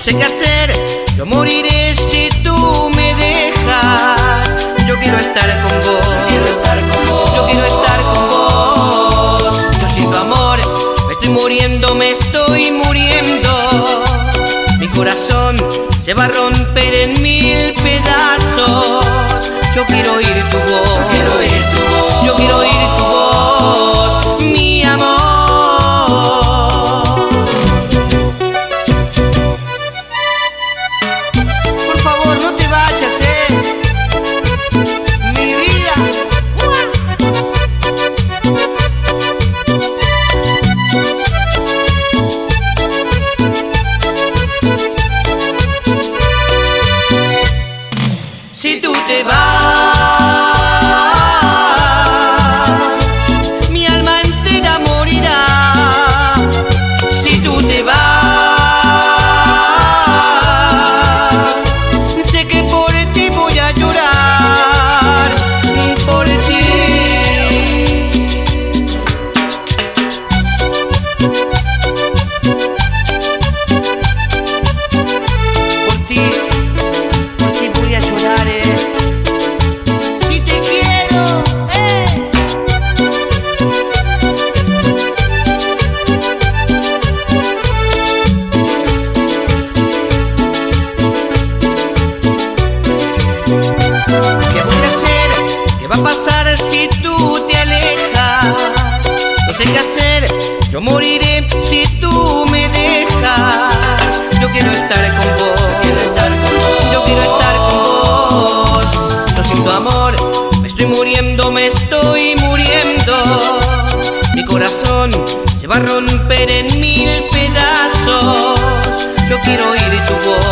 sé qué hacer, yo moriré si tú me dejas. Yo quiero estar con vos, yo quiero estar con vos, yo quiero estar con vos. Yo sin tu amor me estoy muriendo, me estoy muriendo. Mi corazón se va a romper en mil pedazos. Yo quiero oír tu voz, yo quiero oír tu voz, yo quiero oír tu voz, mi amor. Por favor, no te vayas, mi vida. Si tú te vas, mi alma entera morirá. Si tú te vas, sé que por ti voy a llorar, por ti. Por ti voy a llorar, Si te quiero, ¿Qué voy a hacer? ¿Qué va a pasar si tú te alejas? No sé qué hacer, yo moriré si tú me dejas. Yo quiero estar con vos, yo quiero estar con vos, yo quiero estar con vos. Yo sin tu amor me estoy muriendo, me estoy muriendo. Mi corazón se va a romper en mil pedazos. Yo quiero oír tu voz,